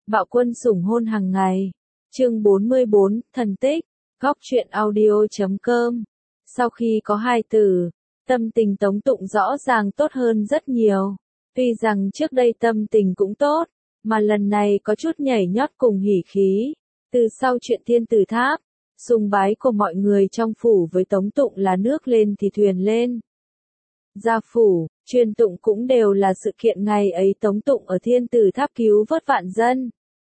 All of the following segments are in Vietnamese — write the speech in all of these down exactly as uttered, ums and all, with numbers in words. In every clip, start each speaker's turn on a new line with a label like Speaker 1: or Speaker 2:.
Speaker 1: Bạo quân sủng hôn hàng ngày. Chương bốn mươi bốn, thần tích. Góc truyện audio chấm com. Sau khi có hai từ, tâm tình Tống Tụng rõ ràng tốt hơn rất nhiều. Tuy rằng trước đây tâm tình cũng tốt, mà lần này có chút nhảy nhót cùng hỉ khí. Từ sau chuyện Thiên Tử Tháp, sùng bái của mọi người trong phủ với Tống Tụng là nước lên thì thuyền lên. Gia phủ, truyền tụng cũng đều là sự kiện ngày ấy Tống Tụng ở Thiên Tử Tháp cứu vớt vạn dân.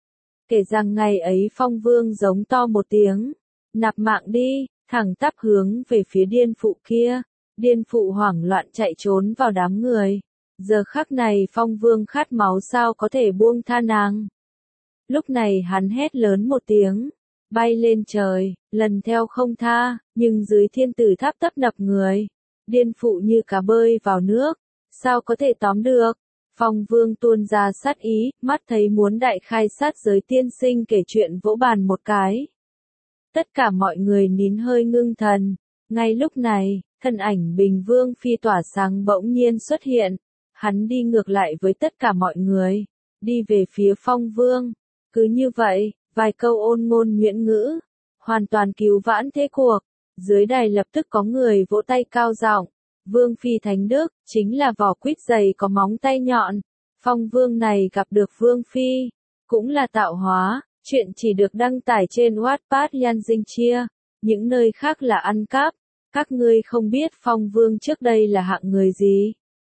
Speaker 1: Kể rằng ngày ấy Phong Vương giống to một tiếng, nạp mạng đi, thẳng tắp hướng về phía điên phụ kia. Điên phụ hoảng loạn chạy trốn vào đám người. Giờ khắc này Phong Vương khát máu sao có thể buông tha nàng. Lúc này hắn hét lớn một tiếng, bay lên trời, lần theo không tha, nhưng dưới Thiên Tử Tháp tấp nập người. Điên phụ như cá bơi vào nước, sao có thể tóm được. Phong Vương tuôn ra sát ý, mắt thấy muốn đại khai sát giới tiên sinh kể chuyện vỗ bàn một cái. Tất cả mọi người nín hơi ngưng thần. Ngay lúc này, thân ảnh Bình Vương Phi tỏa sáng bỗng nhiên xuất hiện. Hắn đi ngược lại với tất cả mọi người, đi về phía Phong Vương. Cứ như vậy, vài câu ôn ngôn nhuyễn ngữ, hoàn toàn cứu vãn thế cuộc. Dưới đài lập tức có người vỗ tay cao giọng. Vương Phi Thánh Đức, chính là vỏ quýt dày có móng tay nhọn. Phong Vương này gặp được Vương Phi, cũng là tạo hóa. Chuyện chỉ được đăng tải trên Wattpad Yan Dinh Chia, những nơi khác là ăn cắp. Các ngươi không biết Phong Vương trước đây là hạng người gì.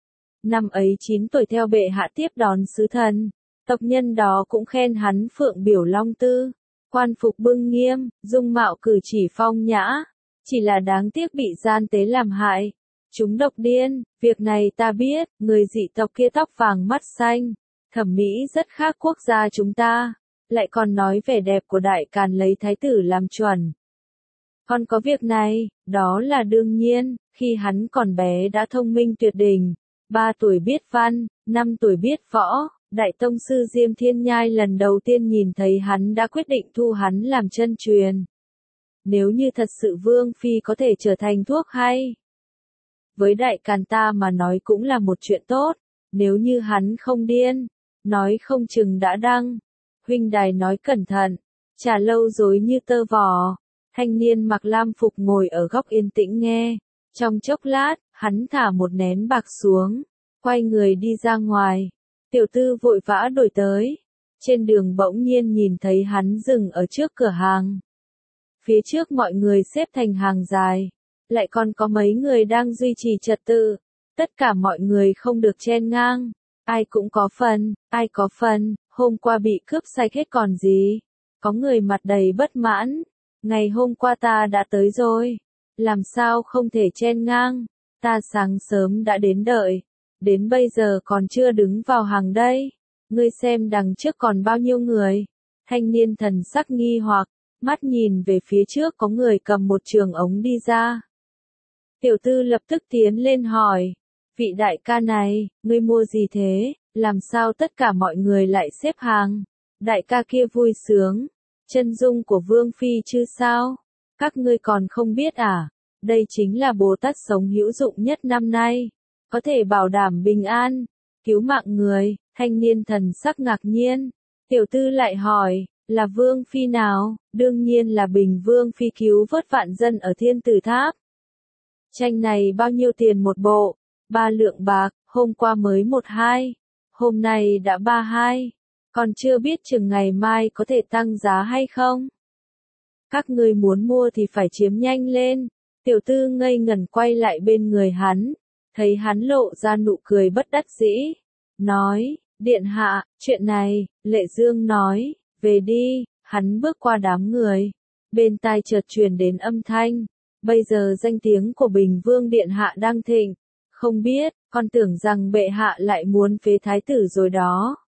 Speaker 1: Năm ấy chín tuổi theo bệ hạ tiếp đón sứ thần, tộc nhân đó cũng khen hắn phượng biểu long tư, quan phục bưng nghiêm, dung mạo cử chỉ phong nhã, chỉ là đáng tiếc bị gian tế làm hại. Chúng độc điên, việc này ta biết, người dị tộc kia tóc vàng mắt xanh, thẩm mỹ rất khác quốc gia chúng ta, lại còn nói vẻ đẹp của đại càn lấy thái tử làm chuẩn. Còn có việc này, đó là đương nhiên, khi hắn còn bé đã thông minh tuyệt đỉnh, ba tuổi biết văn, năm tuổi biết võ, Đại Tông sư Diêm Thiên Nhai lần đầu tiên nhìn thấy hắn đã quyết định thu hắn làm chân truyền. Nếu như thật sự Vương Phi có thể trở thành thuốc hay, với đại càn ta mà nói cũng là một chuyện tốt, nếu như hắn không điên, nói không chừng đã đăng. Huynh đài nói cẩn thận, trà lâu dối như tơ vò. Thanh niên mặc lam phục ngồi ở góc yên tĩnh nghe. Trong chốc lát, hắn thả một nén bạc xuống, quay người đi ra ngoài. Tiểu tư vội vã đuổi tới. Trên đường bỗng nhiên nhìn thấy hắn dừng ở trước cửa hàng. Phía trước mọi người xếp thành hàng dài. Lại còn có mấy người đang duy trì trật tự. Tất cả mọi người không được chen ngang. Ai cũng có phần, ai có phần. Hôm qua bị cướp sạch hết còn gì. Có người mặt đầy bất mãn. Ngày hôm qua ta đã tới rồi. Làm sao không thể chen ngang. Ta sáng sớm đã đến đợi. Đến bây giờ còn chưa đứng vào hàng đây. Ngươi xem đằng trước còn bao nhiêu người. Thanh niên thần sắc nghi hoặc. Mắt nhìn về phía trước có người cầm một trường ống đi ra. Tiểu tư lập tức tiến lên hỏi. Vị đại ca này, ngươi mua gì thế? Làm sao tất cả mọi người lại xếp hàng? Đại ca kia vui sướng. Chân dung của Vương Phi chứ sao? Các ngươi còn không biết à? Đây chính là Bồ Tát sống hữu dụng nhất năm nay. Có thể bảo đảm bình an, cứu mạng người. Thanh niên thần sắc ngạc nhiên. Tiểu tư lại hỏi, là Vương Phi nào? Đương nhiên là Bình Vương Phi cứu vớt vạn dân ở Thiên Tử Tháp. Tranh này bao nhiêu tiền một bộ? Ba lượng bạc, hôm qua mới một hai. Hôm nay đã ba hai. Còn chưa biết chừng ngày mai có thể tăng giá hay không? Các ngươi muốn mua thì phải chiếm nhanh lên. Tiểu tư ngây ngẩn quay lại bên người hắn. Thấy hắn lộ ra nụ cười bất đắc dĩ. Nói, điện hạ, chuyện này, Lệ Dương nói, về đi. Hắn bước qua đám người. Bên tai chợt truyền đến âm thanh. Bây giờ danh tiếng của Bình Vương điện hạ đang thịnh. Không biết, con tưởng rằng bệ hạ lại muốn phế thái tử rồi đó.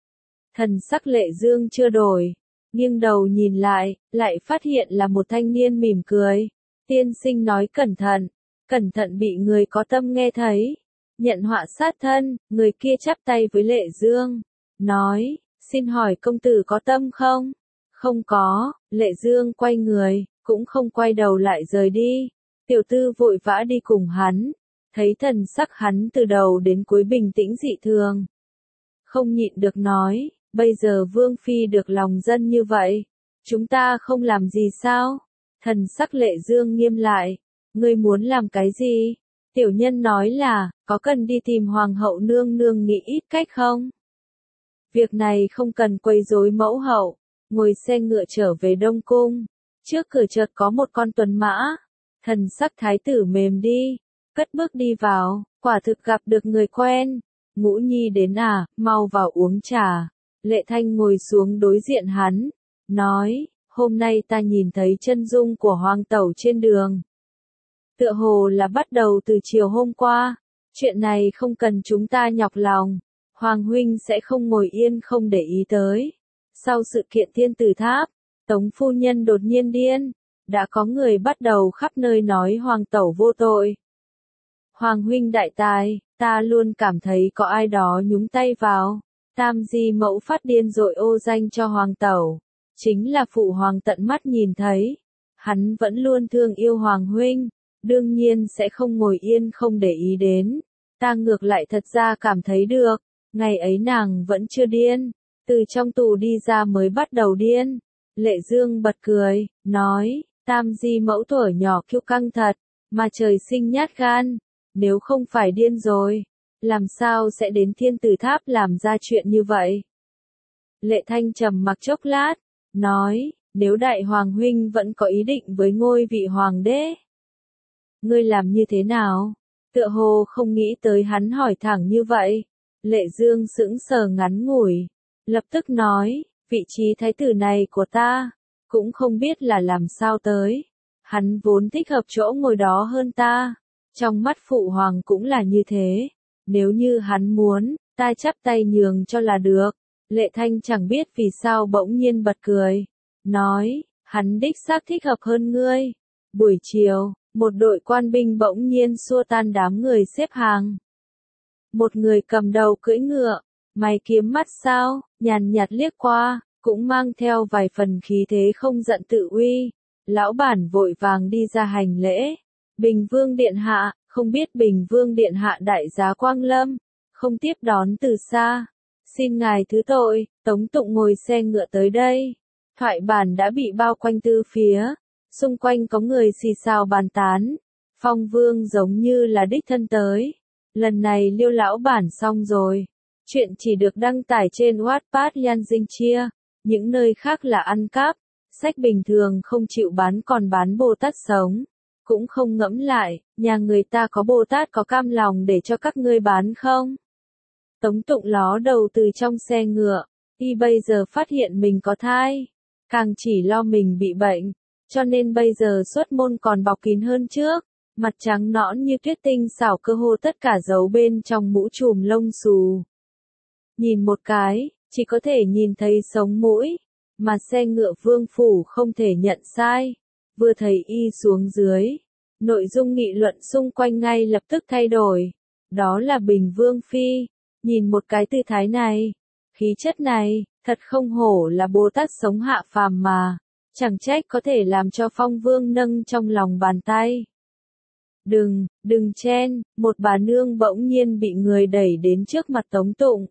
Speaker 1: Thần sắc Lệ Dương chưa đổi, nghiêng đầu nhìn lại, lại phát hiện là một thanh niên mỉm cười. Tiên sinh nói cẩn thận, cẩn thận bị người có tâm nghe thấy. Nhận họa sát thân, người kia chắp tay với Lệ Dương, nói, xin hỏi công tử có tâm không? Không có. Lệ Dương quay người, cũng không quay đầu lại rời đi. Tiểu tư vội vã đi cùng hắn, thấy thần sắc hắn từ đầu đến cuối bình tĩnh dị thường. Không nhịn được nói, Bây giờ Vương Phi được lòng dân như vậy, chúng ta không làm gì sao? Thần sắc Lệ Dương nghiêm lại, ngươi muốn làm cái gì? Tiểu nhân nói là, có cần đi tìm Hoàng hậu nương nương nghĩ ít cách không? Việc này không cần quấy rối mẫu hậu, ngồi xe ngựa trở về Đông Cung. Trước cửa chợt có một con tuần mã, thần sắc thái tử mềm đi, cất bước đi vào, quả thực gặp được người quen. Ngũ Nhi đến à, mau vào uống trà. Lệ Thanh ngồi xuống đối diện hắn, nói, hôm nay ta nhìn thấy chân dung của Hoàng tẩu trên đường. Tựa hồ là bắt đầu từ chiều hôm qua, chuyện này không cần chúng ta nhọc lòng, Hoàng huynh sẽ không ngồi yên không để ý tới. Sau sự kiện Thiên Tử Tháp, Tống phu nhân đột nhiên điên, đã có người bắt đầu khắp nơi nói Hoàng tẩu vô tội. Hoàng huynh đại tài, ta luôn cảm thấy có ai đó nhúng tay vào. Tam di mẫu phát điên rồi ô danh cho Hoàng tẩu, chính là phụ hoàng tận mắt nhìn thấy. Hắn vẫn luôn thương yêu Hoàng huynh, đương nhiên sẽ không ngồi yên không để ý đến. Ta ngược lại thật ra cảm thấy được, ngày ấy nàng vẫn chưa điên, từ trong tù đi ra mới bắt đầu điên. Lệ Dương bật cười, nói, Tam di mẫu tuổi nhỏ kiêu căng thật, mà trời sinh nhát gan, nếu không phải điên rồi, làm sao sẽ đến Thiên Tử Tháp làm ra chuyện như vậy? Lệ Thanh trầm mặc chốc lát, nói, nếu đại hoàng huynh vẫn có ý định với ngôi vị hoàng đế, ngươi làm như thế nào? Tựa hồ không nghĩ tới hắn hỏi thẳng như vậy. Lệ Dương sững sờ ngắn ngủi, lập tức nói, vị trí thái tử này của ta, cũng không biết là làm sao tới. Hắn vốn thích hợp chỗ ngồi đó hơn ta, trong mắt phụ hoàng cũng là như thế. Nếu như hắn muốn, ta chắp tay nhường cho là được. Lệ Thanh chẳng biết vì sao bỗng nhiên bật cười, nói, hắn đích xác thích hợp hơn ngươi. Buổi chiều, một đội quan binh bỗng nhiên xua tan đám người xếp hàng. Một người cầm đầu cưỡi ngựa, mày kiếm mắt sao, nhàn nhạt liếc qua, cũng mang theo vài phần khí thế không giận tự uy. Lão bản vội vàng đi ra hành lễ. Bình Vương điện hạ, không biết Bình Vương điện hạ đại giá Quang Lâm, không tiếp đón từ xa. Xin ngài thứ tội, Tống Tụng ngồi xe ngựa tới đây. Thoại bản đã bị bao quanh tư phía, xung quanh có người xì xào bàn tán. Phong Vương giống như là đích thân tới. Lần này Liêu lão bản xong rồi. Chuyện chỉ được đăng tải trên Wattpad Yan Dinh Chia, những nơi khác là ăn cắp. Sách bình thường không chịu bán còn bán Bồ Tát sống. Cũng không ngẫm lại, nhà người ta có Bồ Tát có cam lòng để cho các ngươi bán không? Tống Tụng ló đầu từ trong xe ngựa, y bây giờ phát hiện mình có thai, càng chỉ lo mình bị bệnh, cho nên bây giờ xuất môn còn bọc kín hơn trước, mặt trắng nõn như tuyết tinh xảo cơ hồ tất cả giấu bên trong mũ trùm lông xù. Nhìn một cái, chỉ có thể nhìn thấy sống mũi, mà xe ngựa vương phủ không thể nhận sai. Vừa thấy y xuống dưới, nội dung nghị luận xung quanh ngay lập tức thay đổi. Đó là Bình Vương Phi, nhìn một cái tư thái này, khí chất này, thật không hổ là Bồ Tát sống hạ phàm mà, chẳng trách có thể làm cho Phong Vương nâng trong lòng bàn tay. Đừng, đừng chen, một bà nương bỗng nhiên bị người đẩy đến trước mặt Tống Tụng.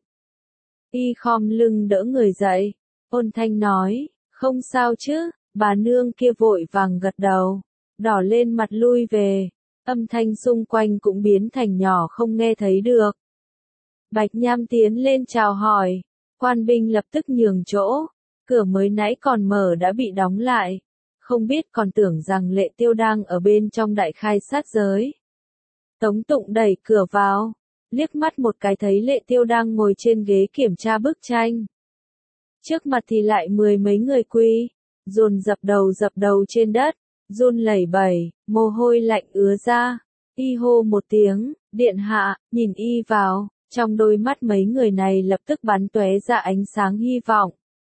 Speaker 1: Y khom lưng đỡ người dậy, ôn thanh nói, không sao chứ. Bà nương kia vội vàng gật đầu, đỏ lên mặt lui về, âm thanh xung quanh cũng biến thành nhỏ không nghe thấy được. Bạch Nham tiến lên chào hỏi, quan binh lập tức nhường chỗ, cửa mới nãy còn mở đã bị đóng lại, không biết còn tưởng rằng Lệ Tiêu đang ở bên trong đại khai sát giới. Tống Tụng đẩy cửa vào, liếc mắt một cái thấy Lệ Tiêu đang ngồi trên ghế kiểm tra bức tranh. Trước mặt thì lại mười mấy người quy. Dồn dập đầu dập đầu trên đất, run lẩy bẩy, mồ hôi lạnh ứa ra. Y hô một tiếng, điện hạ, nhìn y vào, trong đôi mắt mấy người này lập tức bắn tóe ra ánh sáng hy vọng.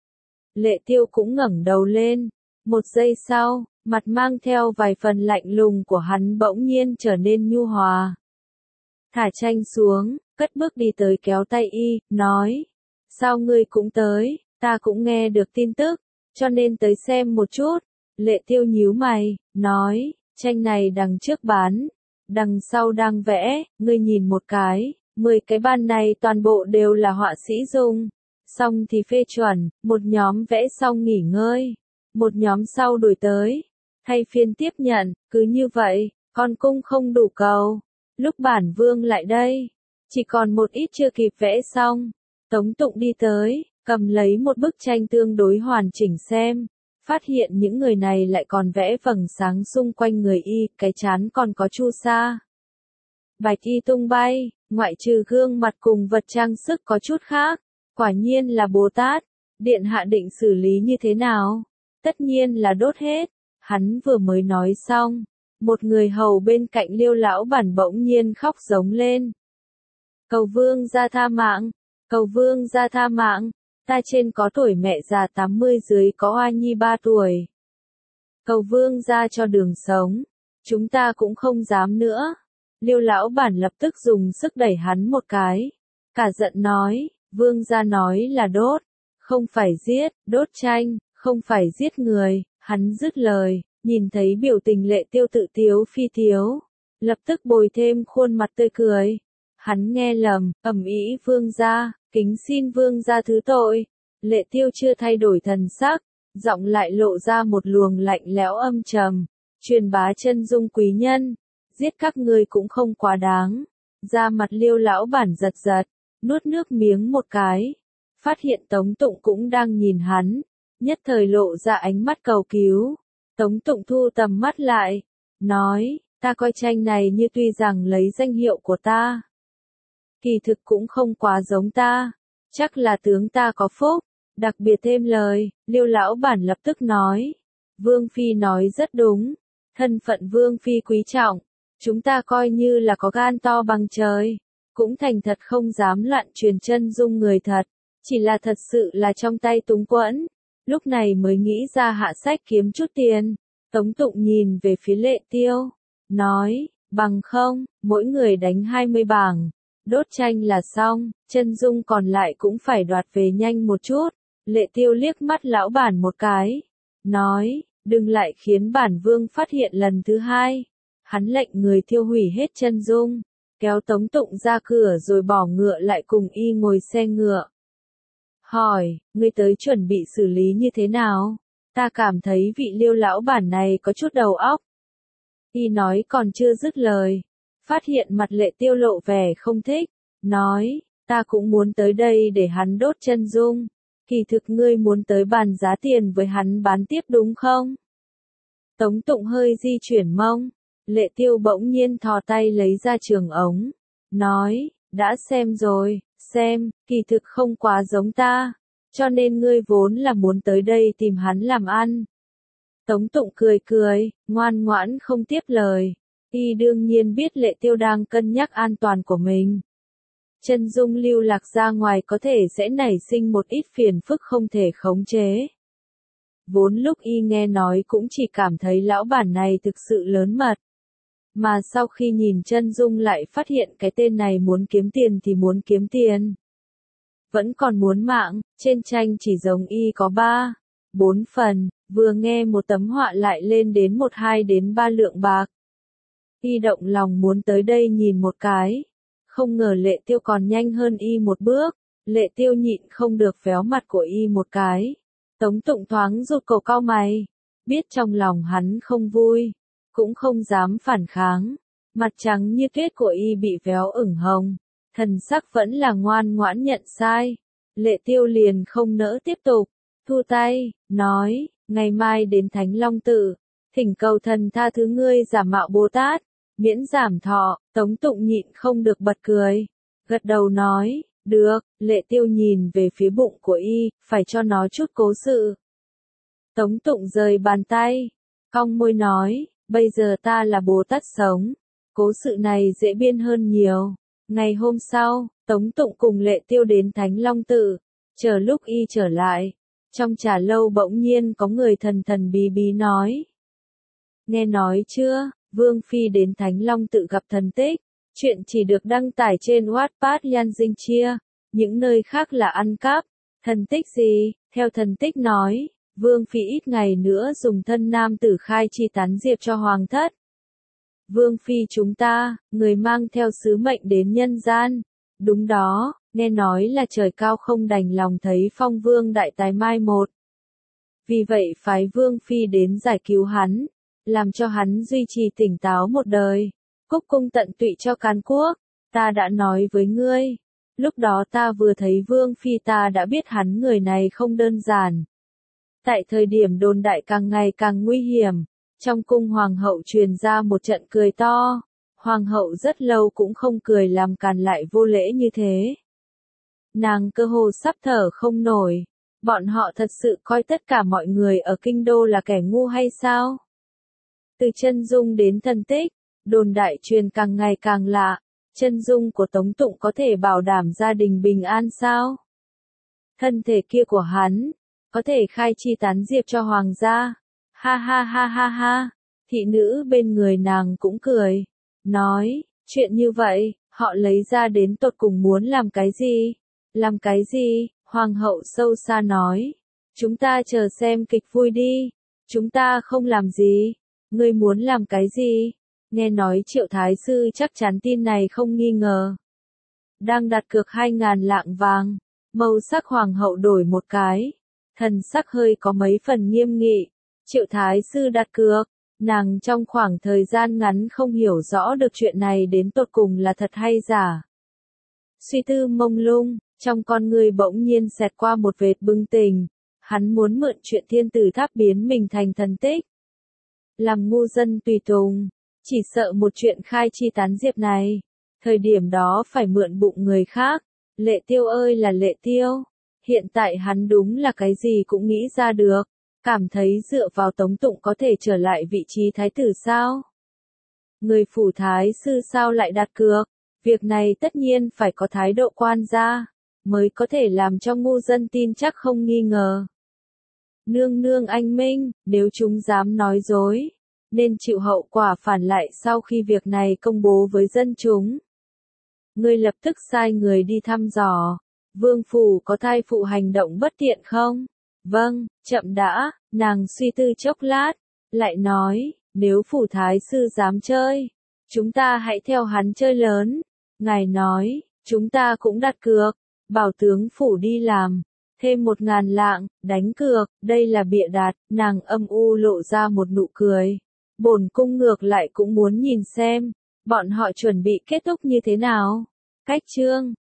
Speaker 1: Lệ Tiêu cũng ngẩng đầu lên, một giây sau, mặt mang theo vài phần lạnh lùng của hắn bỗng nhiên trở nên nhu hòa. Thả tranh xuống, cất bước đi tới kéo tay y, nói, sao ngươi cũng tới, ta cũng nghe được tin tức. Cho nên tới xem một chút. Lệ Tiêu nhíu mày, nói, tranh này đằng trước bán, đằng sau đang vẽ, ngươi nhìn một cái, mười cái ban này toàn bộ đều là họa sĩ dùng. xong thì phê chuẩn, một nhóm vẽ xong nghỉ ngơi, một nhóm sau đổi tới, thay phiên tiếp nhận, cứ như vậy, con cung không đủ cầu. Lúc bản vương lại đây, chỉ còn một ít chưa kịp vẽ xong, Tống Tụng đi tới, cầm lấy một bức tranh tương đối hoàn chỉnh xem, phát hiện những người này lại còn vẽ vầng sáng xung quanh người y, cái trán còn có chu sa. Bạch y tung bay, ngoại trừ gương mặt cùng vật trang sức có chút khác, quả nhiên là Bồ Tát. Điện hạ định xử lý như thế nào? Tất nhiên là đốt hết. Hắn vừa mới nói xong, một người hầu bên cạnh Liêu lão bản bỗng nhiên khóc giống lên. Cầu vương gia tha mạng, cầu vương gia tha mạng, ta trên có tuổi mẹ già tám mươi, dưới có oa nhi ba tuổi. Cầu vương gia cho đường sống, chúng ta cũng không dám nữa. Liêu lão bản lập tức dùng sức đẩy hắn một cái, cả giận nói, vương gia nói là đốt, không phải giết, đốt tranh, không phải giết người. Hắn dứt lời, nhìn thấy biểu tình Lệ Tiêu tự tiếu phi tiếu, lập tức bồi thêm khuôn mặt tươi cười. Hắn nghe lầm, ầm ĩ vương gia, kính xin vương gia thứ tội. Lệ Tiêu chưa thay đổi thần sắc, giọng lại lộ ra một luồng lạnh lẽo âm trầm. Truyền bá chân dung quý nhân, giết các ngươi cũng không quá đáng. Da mặt Liêu lão bản giật giật, nuốt nước miếng một cái, phát hiện Tống Tụng cũng đang nhìn hắn, nhất thời lộ ra ánh mắt cầu cứu. Tống Tụng thu tầm mắt lại, nói, ta coi tranh này như tuy rằng lấy danh hiệu của ta, kỳ thực cũng không quá giống ta, chắc là tướng ta có phúc. Đặc biệt thêm lời, Liêu lão bản lập tức nói, Vương Phi nói rất đúng, thân phận Vương Phi quý trọng, chúng ta coi như là có gan to bằng trời, cũng thành thật không dám loạn truyền chân dung người thật, chỉ là thật sự là trong tay túng quẫn, lúc này mới nghĩ ra hạ sách kiếm chút tiền. Tống Tụng nhìn về phía Lệ Tiêu, nói, bằng không, mỗi người đánh hai mươi bảng, đốt tranh là xong, chân dung còn lại cũng phải đoạt về nhanh một chút. Lệ Tiêu liếc mắt lão bản một cái, nói, đừng lại khiến bản vương phát hiện lần thứ hai. Hắn lệnh người thiêu hủy hết chân dung, kéo Tống Tụng ra cửa rồi bỏ ngựa lại cùng y ngồi xe ngựa. Hỏi, ngươi tới chuẩn bị xử lý như thế nào? Ta cảm thấy vị Liêu lão bản này có chút đầu óc. Y nói còn chưa dứt lời, phát hiện mặt Lệ Tiêu lộ vẻ không thích, nói, ta cũng muốn tới đây để hắn đốt chân dung. Kỳ thực ngươi muốn tới bàn giá tiền với hắn bán tiếp đúng không? Tống Tụng hơi di chuyển mông, Lệ Tiêu bỗng nhiên thò tay lấy ra trường ống, nói, đã xem rồi, xem, kỳ thực không quá giống ta, cho nên ngươi vốn là muốn tới đây tìm hắn làm ăn. Tống Tụng cười cười, ngoan ngoãn không tiếp lời, y đương nhiên biết Lệ Tiêu đang cân nhắc an toàn của mình. Chân dung lưu lạc ra ngoài có thể sẽ nảy sinh một ít phiền phức không thể khống chế. Vốn lúc y nghe nói cũng chỉ cảm thấy lão bản này thực sự lớn mật. Mà sau khi nhìn chân dung lại phát hiện cái tên này muốn kiếm tiền thì muốn kiếm tiền. Vẫn còn muốn mạng, trên tranh chỉ giống y có ba, bốn phần, vừa nghe một tấm họa lại lên đến một hai đến ba lượng bạc. Y động lòng muốn tới đây nhìn một cái. Không ngờ Lệ Tiêu còn nhanh hơn y một bước, Lệ Tiêu nhịn không được véo mặt của y một cái. Tống Tụng thoáng rụt cổ cau mày, biết trong lòng hắn không vui, cũng không dám phản kháng. Mặt trắng như tuyết của y bị véo ửng hồng, thần sắc vẫn là ngoan ngoãn nhận sai. Lệ Tiêu liền không nỡ tiếp tục, thu tay, nói, ngày mai đến Thánh Long Tự, thỉnh cầu thần tha thứ ngươi giả mạo Bồ Tát, miễn giảm thọ. Tống Tụng nhịn không được bật cười, gật đầu nói, được. Lệ Tiêu nhìn về phía bụng của y, phải cho nó chút cố sự. Tống Tụng rời bàn tay, cong môi nói, bây giờ ta là Bồ Tát sống, cố sự này dễ biên hơn nhiều. Ngày hôm sau, Tống Tụng cùng Lệ Tiêu đến Thánh Long Tự, chờ lúc y trở lại, trong trà lâu bỗng nhiên có người thần thần bí bí nói. Nghe nói chưa, Vương Phi đến Thánh Long Tự gặp thần tích, chuyện chỉ được đăng tải trên Wattpad Yan Dinh Chia, những nơi khác là ăn cắp. Thần tích gì? Theo thần tích nói, Vương Phi ít ngày nữa dùng thân nam tử khai chi tán diệp cho hoàng thất. Vương Phi chúng ta, người mang theo sứ mệnh đến nhân gian. Đúng đó, nghe nói là trời cao không đành lòng thấy Phong Vương đại tái mai một. Vì vậy phái Vương Phi đến giải cứu hắn, làm cho hắn duy trì tỉnh táo một đời. Cúc cung tận tụy cho Càn Quốc, ta đã nói với ngươi. Lúc đó ta vừa thấy Vương Phi ta đã biết hắn người này không đơn giản. Tại thời điểm đồn đại càng ngày càng nguy hiểm, trong cung hoàng hậu truyền ra một trận cười to. Hoàng hậu rất lâu cũng không cười làm Càn lại vô lễ như thế. Nàng cơ hồ sắp thở không nổi. Bọn họ thật sự coi tất cả mọi người ở kinh đô là kẻ ngu hay sao? Từ chân dung đến thân tích, đồn đại truyền càng ngày càng lạ. Chân dung của Tống Tụng có thể bảo đảm gia đình bình an sao? Thân thể kia của hắn, có thể khai chi tán diệp cho hoàng gia. Ha ha ha ha ha, thị nữ bên người nàng cũng cười. Nói, chuyện như vậy, họ lấy ra đến tột cùng muốn làm cái gì? Làm cái gì? Hoàng hậu sâu xa nói. Chúng ta chờ xem kịch vui đi. Chúng ta không làm gì. Ngươi muốn làm cái gì? Nghe nói Triệu Thái Sư chắc chắn tin này không nghi ngờ. Đang đặt cược hai ngàn lạng vàng. Màu sắc hoàng hậu đổi một cái. Thần sắc hơi có mấy phần nghiêm nghị. Triệu Thái Sư đặt cược. Nàng trong khoảng thời gian ngắn không hiểu rõ được chuyện này đến tột cùng là thật hay giả. Suy tư mông lung, trong con người bỗng nhiên xẹt qua một vệt bừng tỉnh. Hắn muốn mượn chuyện thiên tử tháp biến mình thành thần tích. Làm ngu dân tùy tùng, chỉ sợ một chuyện khai chi tán diệp này. Thời điểm đó phải mượn bụng người khác. Lệ Tiêu ơi là Lệ Tiêu. Hiện tại hắn đúng là cái gì cũng nghĩ ra được. Cảm thấy dựa vào Tống Tụng có thể trở lại vị trí thái tử sao? Người phủ thái sư sao lại đặt cược? Việc này tất nhiên phải có thái độ quan gia, mới có thể làm cho ngu dân tin chắc không nghi ngờ. Nương nương anh minh, nếu chúng dám nói dối, nên chịu hậu quả phản lại sau khi việc này công bố với dân chúng. Ngươi lập tức sai người đi thăm dò, vương phủ có thai phụ hành động bất tiện không? Vâng, chậm đã, nàng suy tư chốc lát, lại nói, nếu phủ thái sư dám chơi, chúng ta hãy theo hắn chơi lớn. Ngài nói, chúng ta cũng đặt cược, bảo tướng phủ đi làm, thêm một ngàn lạng, đánh cược, đây là bịa đặt, nàng âm u lộ ra một nụ cười. Bổn cung ngược lại cũng muốn nhìn xem, bọn họ chuẩn bị kết thúc như thế nào. Cách chương